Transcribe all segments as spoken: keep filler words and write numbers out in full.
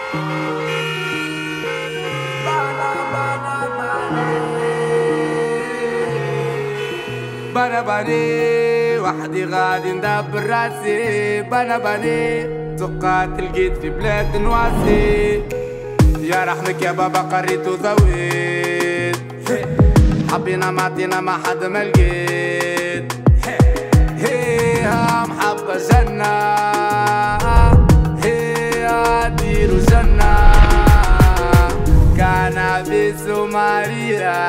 بنا بني وحدي غادي ندبر راسي، بنا بني زقات لقيت في بلاد نواسي. يا رحمك يا بابا قريت وزويت، حبينا ما عطينا ما حد ما لقيت. هي محبة جنة، هي ديرو جنة، كنابيس وماريا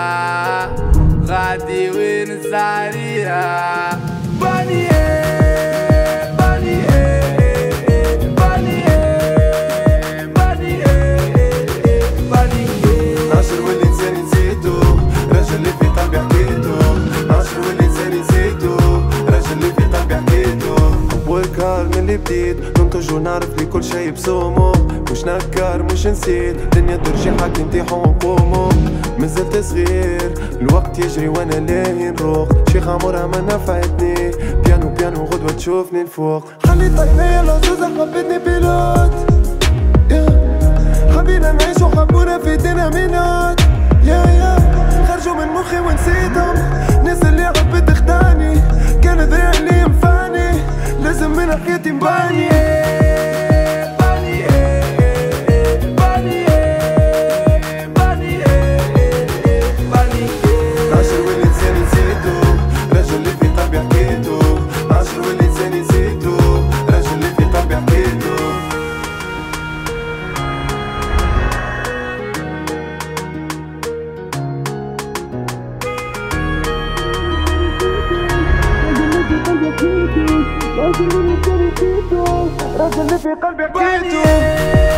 غادي وين السعرية. باني باني باني باني باني ناشر والإنسان نسيتو، راجل اللي في قلبي حكيتو. ناشر والإنسان نسيتو، راجل اللي في قلبي حكيتو. والكار من اللي بديت ننتج ونعرف لي كل شي بسومو. مش نكر مش نسيت، دنيا ترجع حق نطيحو ونقومو. مازلت صغير الوقت يجري وانا لاهي نروق. شيخ عمرها ما نفعتني، بيانو بيانو غدوة تشوفني الفوق. خليت عينيا العزوزة حبتني بيلوت، حبينا نعيش وحبونا في دينامينات. يا يا خرجوا من مخي ونسيتهم، ناس اللي حبت تخدعني، كان ذريع اللي ينفعني، لازم من حياتي مباني. راجل اللي في قلبي حكيتو.